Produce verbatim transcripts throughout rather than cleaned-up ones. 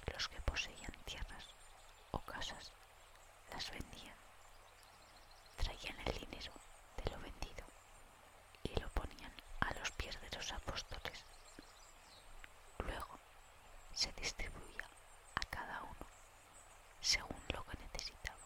los que poseían tierras o casas las vendían, traían el dinero de lo vendido y lo ponían a los pies de los apóstoles. Luego se distribuía a cada uno según lo que necesitaba.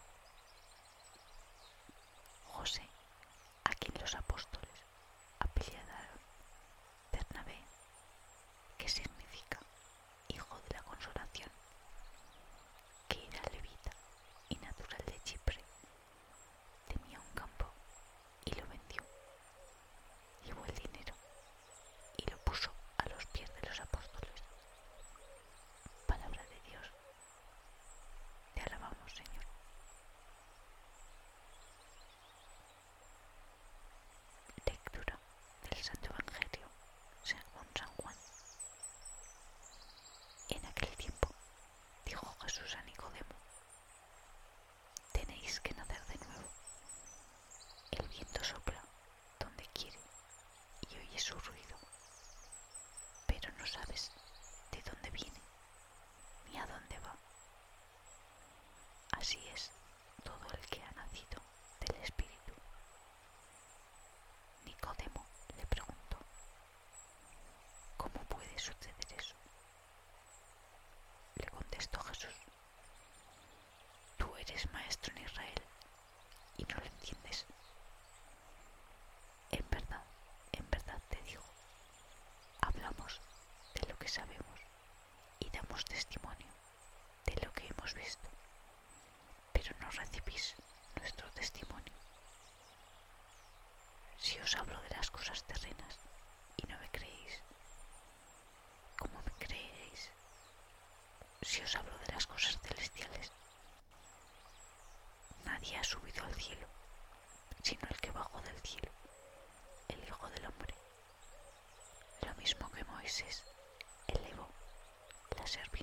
José, a quien los apóstoles apellidaron Bernabé, que significa hijo de la consolación, que era levita y natural de Chipre, tenía un campo y lo vendió. Llevó el dinero y lo puso a los pies de los apóstoles. Palabra de Dios. Te alabamos, Señor. Lectura del Santo Evangelio según San Juan. En aquel tiempo dijo Jesús a Nicodemo: tenéis que nacer de nuevo. El viento sopla donde quiere y oyes su ruido, pero no sabes de dónde viene ni a dónde va. Así es todo el que ha nacido del Espíritu. Nicodemo le preguntó: ¿cómo puede suceder eso? Le contestó Jesús: tú eres maestro en Israel y no lo entiendes. En verdad, en verdad te digo, hablamos de lo que sabemos y damos testimonio de lo que hemos visto, pero no recibís nuestro testimonio. Si os hablo de las cosas terrenas y no me creéis, ¿cómo me creeréis si os hablo de las cosas celestiales? Nadie ha subido al cielo, sino el que bajó del cielo, el Hijo del Hombre. Lo mismo que Moisés elevó la serpiente